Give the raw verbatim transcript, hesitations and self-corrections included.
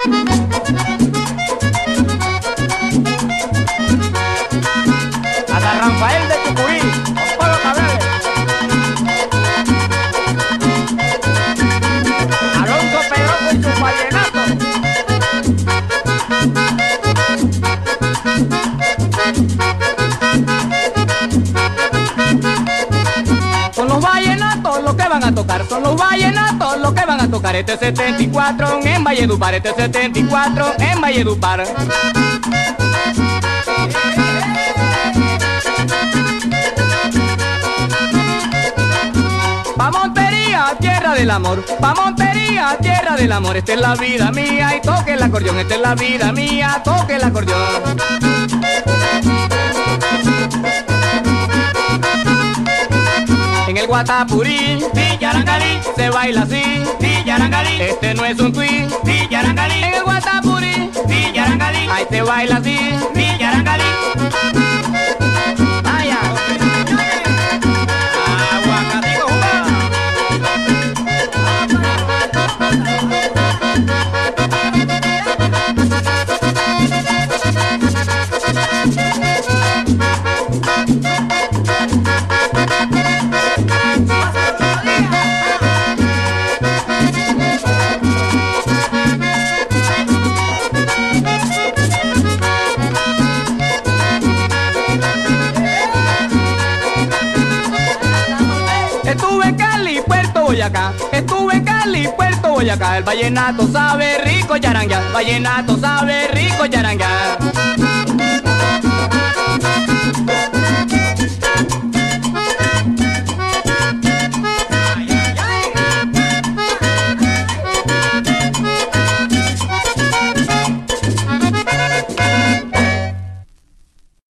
Hasta Rafael de Chucurí, con Polo Cabrales. Alonso Pedroso y su vallenato. Son los vallenatos los que van a tocar, son los vallenatos los que van a tocar. Este setenta y cuatro en Valledupar, este setenta y cuatro en Valledupar. Pa' Montería, tierra del amor, pa' Montería, tierra del amor. Esta es la vida mía y toque el acordeón, esta es la vida mía, toque el acordeón. En el Guatapurí, Villarangalí, se baila así, Villarangalí. Este no es un twin, Villarangalí. En el Guatapurí, Villarangalí, ahí se baila así, Villarangalí. Vaya. Aguacatico jugado. Estuve en Cali, Puerto Boyacá, estuve en Cali, Puerto Boyacá. El vallenato sabe rico yaranguear, vallenato sabe rico yaranguear.